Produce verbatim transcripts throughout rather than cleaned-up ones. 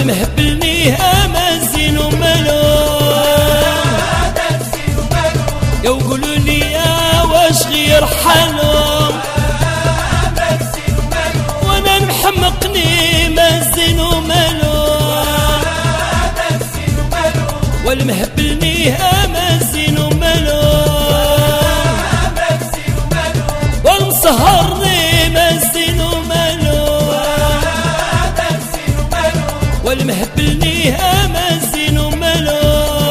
والمهبلني امازين وملون يا وقولوا لي يا واش غير حالهم وانا محمقني مازين وملون والمهبلني امازين وملون والمسهرني مازين وملون والمهبلني امازين وملون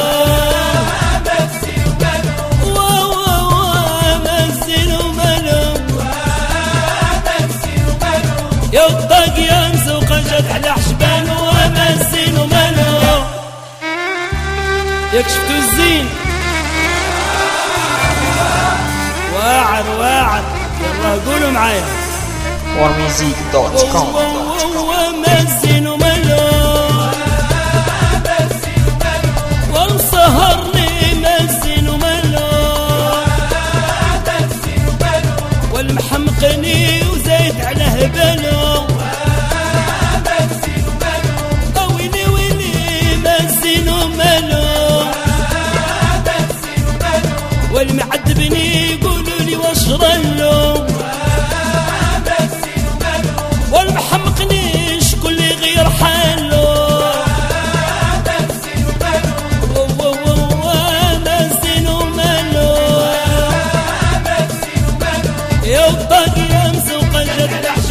يا الطاق يا مزوقة جات على حشبان ومازين ومالو ياك شفتو الزين واعر واعر يلا قولوا معايا وارميوزيك دوت كوم ومازين ومالو والمسهرني مازين ومالو والمحمقني وزايد على هبالو ويلي ويلي مازين ومالو والمعذبني يقولوا لي واش رلو والمحمقني شكون اللي غير حالو مازين ومالو يا الطاق يا مزوقة جات